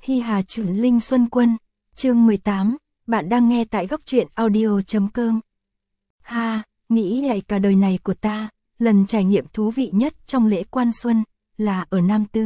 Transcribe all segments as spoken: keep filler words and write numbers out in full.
Hi Hà Chuẩn Linh Xuân Quân, chương mười tám, bạn đang nghe tại góc truyện audio chấm com. Ha, nghĩ lại cả đời này của ta, lần trải nghiệm thú vị nhất trong lễ quan xuân, là ở Nam Tư.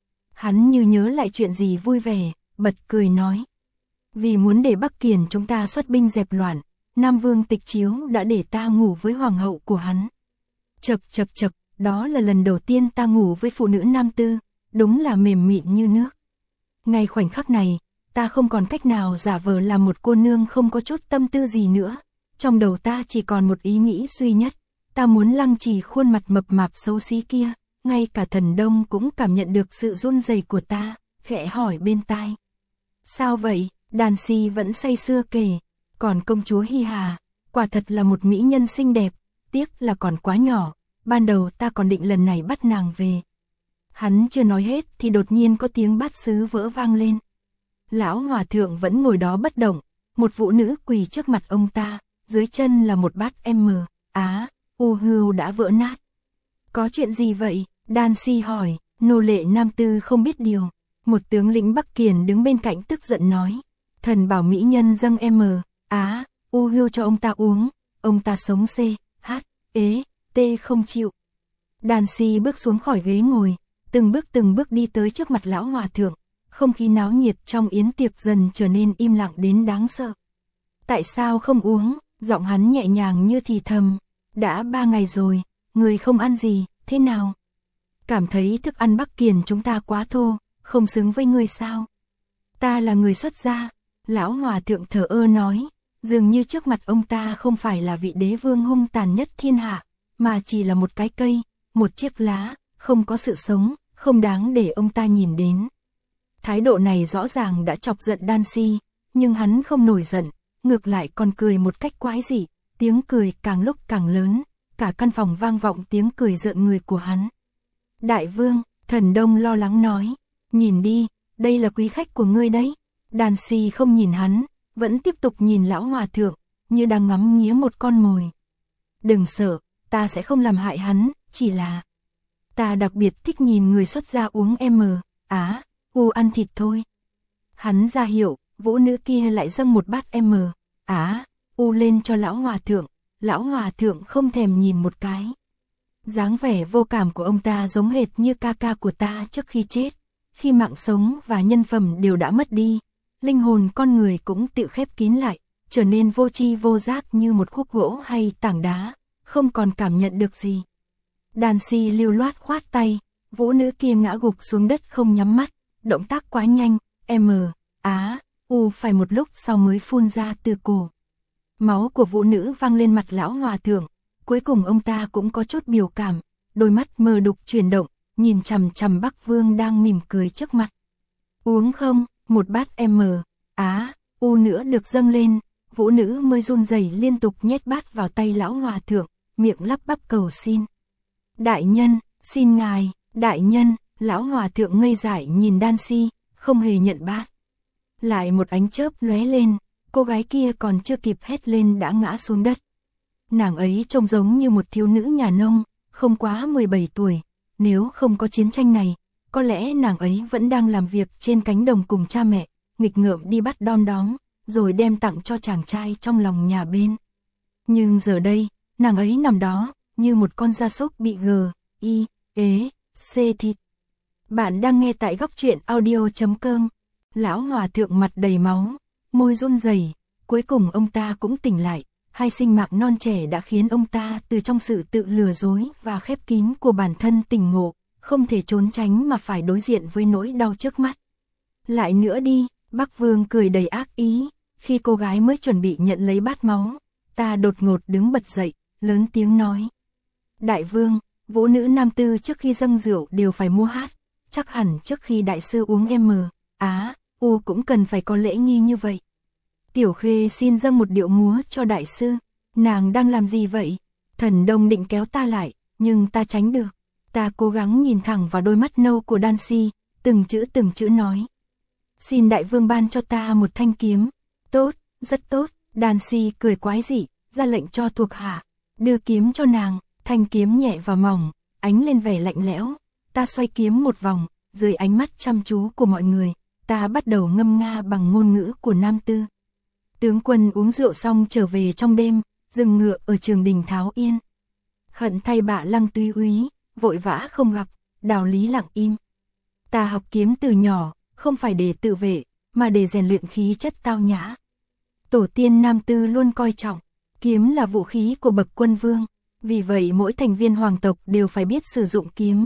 Hắn như nhớ lại chuyện gì vui vẻ, bật cười nói. Vì muốn để Bắc Kiền chúng ta xuất binh dẹp loạn, Nam Vương Tịch Chiếu đã để ta ngủ với hoàng hậu của hắn. Chật chật chật, đó là lần đầu tiên ta ngủ với phụ nữ Nam Tư, đúng là mềm mịn như nước. Ngay khoảnh khắc này, ta không còn cách nào giả vờ là một cô nương không có chút tâm tư gì nữa. Trong đầu ta chỉ còn một ý nghĩ duy nhất, ta muốn lăng trì khuôn mặt mập mạp xấu xí kia. Ngay cả Thần Đông cũng cảm nhận được sự run rẩy của ta, khẽ hỏi bên tai. Sao vậy? Đàn si vẫn say sưa kể. Còn công chúa Hi Hà, quả thật là một mỹ nhân xinh đẹp, tiếc là còn quá nhỏ. Ban đầu ta còn định lần này bắt nàng về. Hắn chưa nói hết thì đột nhiên có tiếng bát sứ vỡ vang lên. Lão hòa thượng vẫn ngồi đó bất động, một phụ nữ quỳ trước mặt ông ta, dưới chân là một bát M, á, u hưu đã vỡ nát. Có chuyện gì vậy? Đan si hỏi. Nô lệ Nam Tư không biết điều. Một tướng lĩnh Bắc Kiền đứng bên cạnh tức giận nói. Thần bảo mỹ nhân dâng M, á, u hưu cho ông ta uống. Ông ta sống C, H, ế, T không chịu. Đan si bước xuống khỏi ghế ngồi, từng bước từng bước đi tới trước mặt lão hòa thượng. Không khí náo nhiệt trong yến tiệc dần trở nên im lặng đến đáng sợ. Tại sao không uống? Giọng hắn nhẹ nhàng như thì thầm. Đã ba ngày rồi, người không ăn gì, thế nào? Cảm thấy thức ăn Bắc Kiền chúng ta quá thô, không xứng với người sao? Ta là người xuất gia, lão hòa thượng thờ ơ nói, dường như trước mặt ông ta không phải là vị đế vương hung tàn nhất thiên hạ, mà chỉ là một cái cây, một chiếc lá, không có sự sống, không đáng để ông ta nhìn đến. Thái độ này rõ ràng đã chọc giận Đan si, nhưng hắn không nổi giận, ngược lại còn cười một cách quái dị, tiếng cười càng lúc càng lớn, cả căn phòng vang vọng tiếng cười rợn người của hắn. Đại vương, Thần Đông lo lắng nói, nhìn đi, đây là quý khách của ngươi đấy. Đan si không nhìn hắn, vẫn tiếp tục nhìn lão hòa thượng, như đang ngắm nghía một con mồi. Đừng sợ, ta sẽ không làm hại hắn, chỉ là ta đặc biệt thích nhìn người xuất gia uống M, á, u ăn thịt thôi. Hắn ra hiệu, vũ nữ kia lại dâng một bát M, á, u lên cho lão hòa thượng. Lão hòa thượng không thèm nhìn một cái. Dáng vẻ vô cảm của ông ta giống hệt như ca ca của ta trước khi chết. Khi mạng sống và nhân phẩm đều đã mất đi, linh hồn con người cũng tự khép kín lại, trở nên vô tri vô giác như một khúc gỗ hay tảng đá, không còn cảm nhận được gì. Đan si lưu loát khoát tay, vũ nữ kia ngã gục xuống đất không nhắm mắt, động tác quá nhanh, M, á, u phải một lúc sau mới phun ra từ cổ. Máu của vũ nữ văng lên mặt lão hòa thượng, cuối cùng ông ta cũng có chút biểu cảm, đôi mắt mờ đục chuyển động, nhìn chằm chằm Bắc Vương đang mỉm cười trước mặt. Uống không? Một bát M, á, u nữa được dâng lên, vũ nữ mới run rẩy liên tục nhét bát vào tay lão hòa thượng, miệng lắp bắp cầu xin. Đại nhân, xin ngài, đại nhân, lão hòa thượng ngây dại nhìn Đan si, không hề nhận bát. Lại một ánh chớp lóe lên, cô gái kia còn chưa kịp hét lên đã ngã xuống đất. Nàng ấy trông giống như một thiếu nữ nhà nông, không quá mười bảy tuổi, nếu không có chiến tranh này, có lẽ nàng ấy vẫn đang làm việc trên cánh đồng cùng cha mẹ, nghịch ngợm đi bắt đom đóm, rồi đem tặng cho chàng trai trong lòng nhà bên. Nhưng giờ đây, nàng ấy nằm đó, như một con gia súc bị gờ, y, ế, xê thịt. Bạn đang nghe tại góc truyện audio chấm com. Lão hòa thượng mặt đầy máu, môi run rẩy, cuối cùng ông ta cũng tỉnh lại. Hai sinh mạng non trẻ đã khiến ông ta từ trong sự tự lừa dối và khép kín của bản thân tỉnh ngộ, không thể trốn tránh mà phải đối diện với nỗi đau trước mắt. Lại nữa đi, Bắc Vương cười đầy ác ý, khi cô gái mới chuẩn bị nhận lấy bát máu, ta đột ngột đứng bật dậy, lớn tiếng nói. Đại vương, vũ nữ Nam Tư trước khi dâng rượu đều phải mua hát, chắc hẳn trước khi đại sư uống M, á, u cũng cần phải có lễ nghi như vậy. Tiểu Khê xin dâng một điệu múa cho đại sư. Nàng đang làm gì vậy? Thần Đông định kéo ta lại, nhưng ta tránh được. Ta cố gắng nhìn thẳng vào đôi mắt nâu của Đan si, từng chữ từng chữ nói. Xin đại vương ban cho ta một thanh kiếm. Tốt, rất tốt. Đan si cười quái dị, ra lệnh cho thuộc hạ. Đưa kiếm cho nàng, thanh kiếm nhẹ và mỏng, ánh lên vẻ lạnh lẽo. Ta xoay kiếm một vòng, dưới ánh mắt chăm chú của mọi người. ta bắt đầu ngâm nga bằng ngôn ngữ của Nam Tư. Tướng quân uống rượu xong trở về trong đêm, dừng ngựa ở trường đình Tháo Yên. Hận thay bạ Lăng Túy úy, vội vã không gặp, Đào Lý lặng im. Ta học kiếm từ nhỏ, không phải để tự vệ, mà để rèn luyện khí chất tao nhã. Tổ tiên Nam Tư luôn coi trọng, kiếm là vũ khí của bậc quân vương, vì vậy mỗi thành viên hoàng tộc đều phải biết sử dụng kiếm.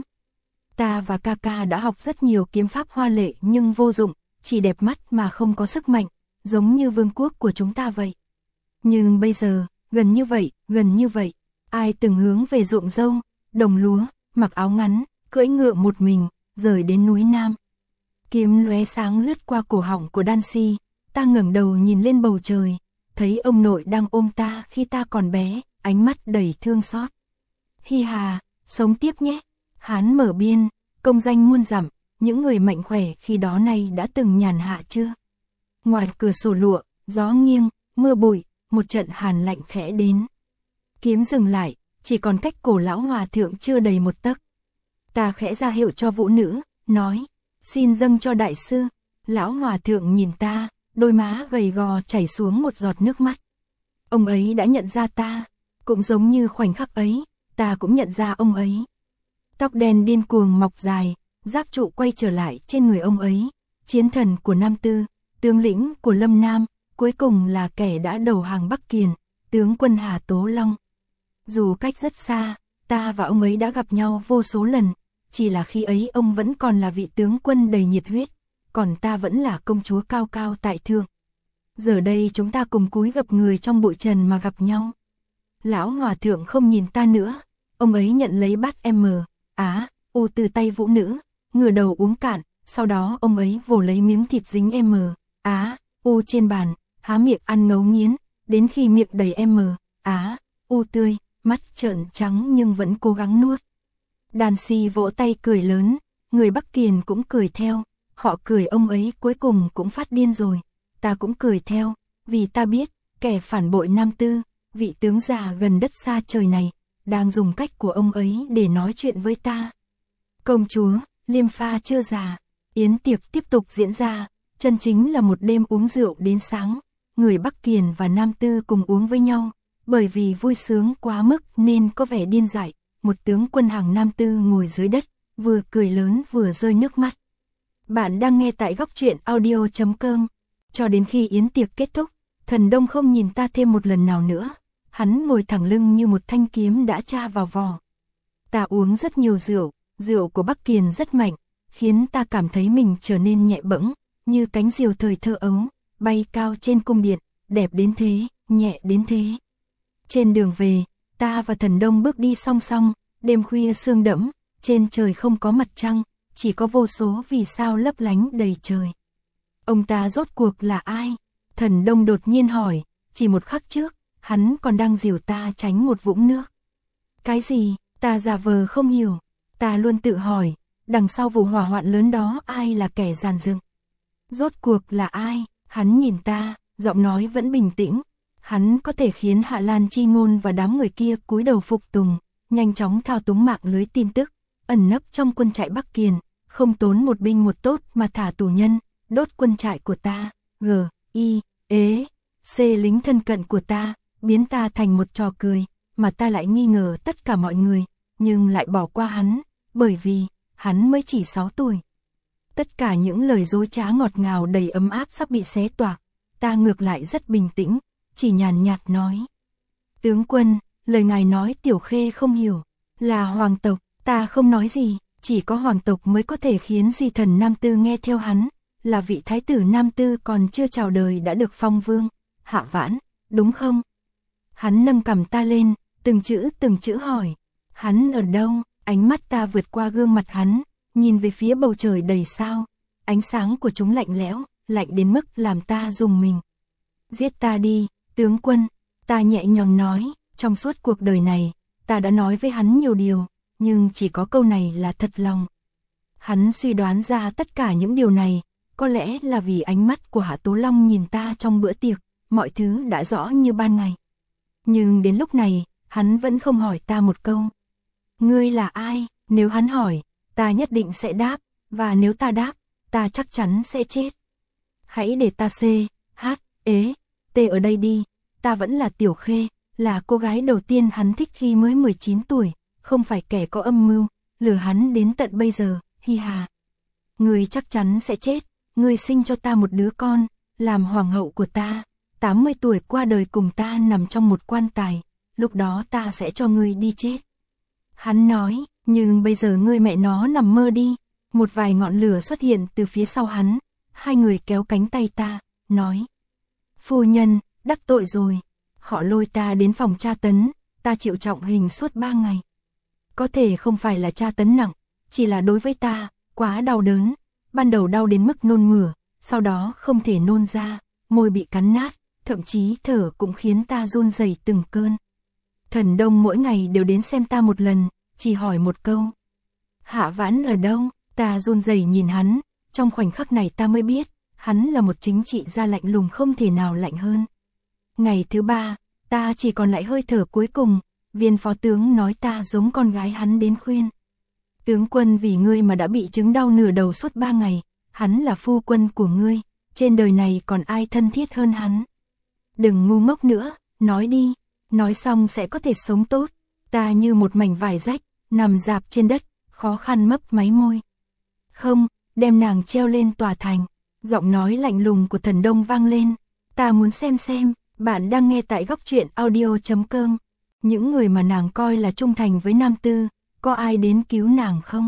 Ta và ca ca đã học rất nhiều kiếm pháp hoa lệ nhưng vô dụng, chỉ đẹp mắt mà không có sức mạnh, giống như vương quốc của chúng ta vậy. Nhưng bây giờ, gần như vậy, gần như vậy, ai từng hướng về ruộng dâu, đồng lúa, mặc áo ngắn, cưỡi ngựa một mình, rời đến núi Nam. Kiếm lóe sáng lướt qua cổ họng của Đan Si, ta ngẩng đầu nhìn lên bầu trời, thấy ông nội đang ôm ta khi ta còn bé, ánh mắt đầy thương xót. Hi hà, sống tiếp nhé. Hán mở biên, công danh muôn dặm, những người mạnh khỏe khi đó nay đã từng nhàn hạ chưa? Ngoài cửa sổ lụa, gió nghiêng, mưa bụi, một trận hàn lạnh khẽ đến. Kiếm dừng lại, chỉ còn cách cổ lão hòa thượng chưa đầy một tấc. Ta khẽ ra hiệu cho vũ nữ, nói, xin dâng cho đại sư. Lão hòa thượng nhìn ta, đôi má gầy gò chảy xuống một giọt nước mắt. Ông ấy đã nhận ra ta, cũng giống như khoảnh khắc ấy, ta cũng nhận ra ông ấy. Tóc đen điên cuồng mọc dài, giáp trụ quay trở lại trên người ông ấy, chiến thần của Nam Tư, tướng lĩnh của Lâm Nam, cuối cùng là kẻ đã đầu hàng Bắc Kiền, tướng quân Hà Tố Long. Dù cách rất xa, ta và ông ấy đã gặp nhau vô số lần, chỉ là khi ấy ông vẫn còn là vị tướng quân đầy nhiệt huyết, còn ta vẫn là công chúa cao cao tại thượng. Giờ đây chúng ta cùng cúi gập người trong bụi trần mà gặp nhau. Lão hòa thượng không nhìn ta nữa, ông ấy nhận lấy bát M, Á, U từ tay vũ nữ, ngửa đầu uống cạn, sau đó ông ấy vồ lấy miếng thịt dính M, Á, U trên bàn, há miệng ăn ngấu nghiến, đến khi miệng đầy M, Á, U tươi, mắt trợn trắng nhưng vẫn cố gắng nuốt. Đàn Si vỗ tay cười lớn, người Bắc Kiền cũng cười theo, họ cười ông ấy cuối cùng cũng phát điên rồi, ta cũng cười theo, vì ta biết, kẻ phản bội Nam Tư, vị tướng già gần đất xa trời này, đang dùng cách của ông ấy để nói chuyện với ta. Công chúa, liêm pha chưa già, yến tiệc tiếp tục diễn ra, chân chính là một đêm uống rượu đến sáng, người Bắc Kiền và Nam Tư cùng uống với nhau, bởi vì vui sướng quá mức nên có vẻ điên dại, một tướng quân hàng Nam Tư ngồi dưới đất, vừa cười lớn vừa rơi nước mắt. Bạn đang nghe tại góc truyện audio chấm com, cho đến khi yến tiệc kết thúc, Thần Đông không nhìn ta thêm một lần nào nữa. Hắn ngồi thẳng lưng như một thanh kiếm đã tra vào vỏ. Ta uống rất nhiều rượu, rượu của Bắc Kiền rất mạnh, khiến ta cảm thấy mình trở nên nhẹ bẫng, như cánh diều thời thơ ấu, bay cao trên cung điện, đẹp đến thế, nhẹ đến thế. Trên đường về, ta và Thần Đông bước đi song song, đêm khuya sương đẫm, trên trời không có mặt trăng, chỉ có vô số vì sao lấp lánh đầy trời. Ông ta rốt cuộc là ai? Thần Đông đột nhiên hỏi, chỉ một khắc trước, hắn còn đang dìu ta tránh một vũng nước. Cái gì? Ta giả vờ không hiểu. Ta luôn tự hỏi, đằng sau vụ hỏa hoạn lớn đó ai là kẻ giàn dựng? Rốt cuộc là ai? Hắn nhìn ta, giọng nói vẫn bình tĩnh. Hắn có thể khiến Hạ Lan Chi Ngôn và đám người kia cúi đầu phục tùng, nhanh chóng thao túng mạng lưới tin tức, ẩn nấp trong quân trại Bắc Kiền, không tốn một binh một tốt mà thả tù nhân, đốt quân trại của ta, G, I, ế, C lính thân cận của ta, biến ta thành một trò cười, mà ta lại nghi ngờ tất cả mọi người, nhưng lại bỏ qua hắn, bởi vì, hắn mới chỉ sáu tuổi. Tất cả những lời dối trá ngọt ngào đầy ấm áp sắp bị xé toạc, ta ngược lại rất bình tĩnh, chỉ nhàn nhạt nói. Tướng quân, lời ngài nói Tiểu Khê không hiểu, là hoàng tộc, ta không nói gì, chỉ có hoàng tộc mới có thể khiến di thần Nam Tư nghe theo hắn, là vị thái tử Nam Tư còn chưa chào đời đã được phong vương, Hạ Vãn, đúng không? Hắn nâng cằm ta lên, từng chữ từng chữ hỏi, hắn ở đâu? Ánh mắt ta vượt qua gương mặt hắn, nhìn về phía bầu trời đầy sao, ánh sáng của chúng lạnh lẽo, lạnh đến mức làm ta rùng mình. Giết ta đi, tướng quân, ta nhẹ nhàng nói, trong suốt cuộc đời này, ta đã nói với hắn nhiều điều, nhưng chỉ có câu này là thật lòng. Hắn suy đoán ra tất cả những điều này, có lẽ là vì ánh mắt của Hạ Tố Long nhìn ta trong bữa tiệc, mọi thứ đã rõ như ban ngày. Nhưng đến lúc này, hắn vẫn không hỏi ta một câu. Ngươi là ai? Nếu hắn hỏi, ta nhất định sẽ đáp, và nếu ta đáp, ta chắc chắn sẽ chết. Hãy để ta C, H, ế, T ở đây đi, ta vẫn là Tiểu Khê, là cô gái đầu tiên hắn thích khi mới mười chín tuổi, không phải kẻ có âm mưu, lừa hắn đến tận bây giờ, hi hà. Ngươi chắc chắn sẽ chết, ngươi sinh cho ta một đứa con, làm hoàng hậu của ta, tám mươi tuổi qua đời cùng ta nằm trong một quan tài, lúc đó ta sẽ cho ngươi đi chết. Hắn nói, nhưng bây giờ ngươi mẹ nó nằm mơ đi. Một vài ngọn lửa xuất hiện từ phía sau hắn, hai người kéo cánh tay ta, nói. Phu nhân, đắc tội rồi. Họ lôi ta đến phòng tra tấn, ta chịu trọng hình suốt ba ngày. Có thể không phải là tra tấn nặng, chỉ là đối với ta, quá đau đớn. Ban đầu đau đến mức nôn mửa, sau đó không thể nôn ra, môi bị cắn nát, thậm chí thở cũng khiến ta run rẩy từng cơn. Thần Đông mỗi ngày đều đến xem ta một lần, chỉ hỏi một câu. Hạ Vãn ở đâu? Ta run rẩy nhìn hắn, trong khoảnh khắc này ta mới biết, hắn là một chính trị gia lạnh lùng không thể nào lạnh hơn. Ngày thứ ba, ta chỉ còn lại hơi thở cuối cùng, viên phó tướng nói ta giống con gái hắn đến khuyên. Tướng quân vì ngươi mà đã bị chứng đau nửa đầu suốt ba ngày, hắn là phu quân của ngươi, trên đời này còn ai thân thiết hơn hắn. Đừng ngu ngốc nữa, nói đi, nói xong sẽ có thể sống tốt. Ta như một mảnh vải rách, nằm rạp trên đất, khó khăn mấp máy môi. Không, đem nàng treo lên tòa thành. Giọng nói lạnh lùng của Thần Đông vang lên. Ta muốn xem xem, bạn đang nghe tại góc truyện audio chấm com. Những người mà nàng coi là trung thành với Nam Tư, có ai đến cứu nàng không?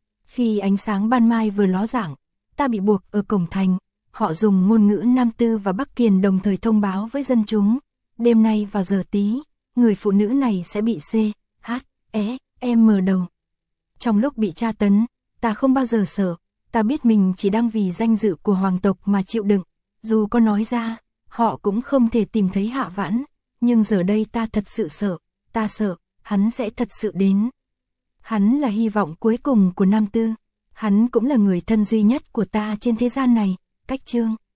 Khi ánh sáng ban mai vừa ló dạng, ta bị buộc ở cổng thành. Họ dùng ngôn ngữ Nam Tư và Bắc Kiền đồng thời thông báo với dân chúng. Đêm nay vào giờ tí, người phụ nữ này sẽ bị C, H, E, M đầu. Trong lúc bị tra tấn, ta không bao giờ sợ, ta biết mình chỉ đang vì danh dự của hoàng tộc mà chịu đựng. Dù có nói ra, họ cũng không thể tìm thấy Hạ Vãn, nhưng giờ đây ta thật sự sợ, ta sợ, hắn sẽ thật sự đến. Hắn là hy vọng cuối cùng của Nam Tư, hắn cũng là người thân duy nhất của ta trên thế gian này, Cách Chương.